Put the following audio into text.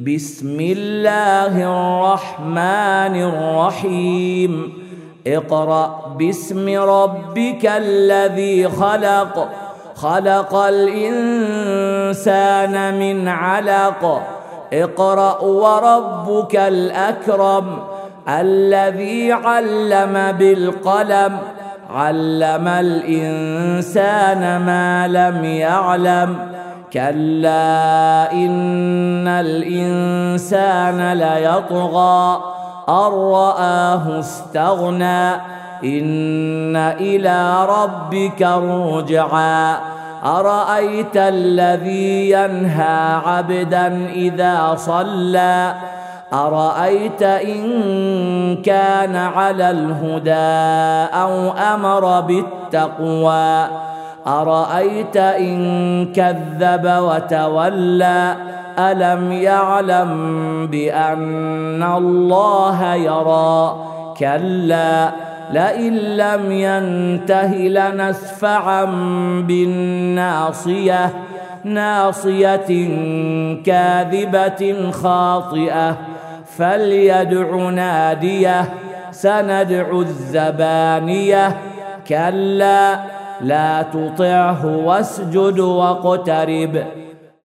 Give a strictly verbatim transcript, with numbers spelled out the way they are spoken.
بسم الله الرحمن الرحيم اقرأ باسم ربك الذي خلق خلق الإنسان من علق اقرأ وربك الأكرم الذي علم بالقلم علم الإنسان ما لم يعلم كلا إن الإنسان ليطغى أن رآه استغنى إن إلى ربك الرجعى أرأيت الذي ينهى عبدا إذا صلى أرأيت إن كان على الهدى أو أمر بالتقوى أرأيت إن كذب وتولى ألم يعلم بأن الله يرى كلا لئن لم ينته لنسفعا بالناصية ناصية كاذبة خاطئة فليدع ناديه سندع الزبانية كلا لا تطعه واسجد واقترب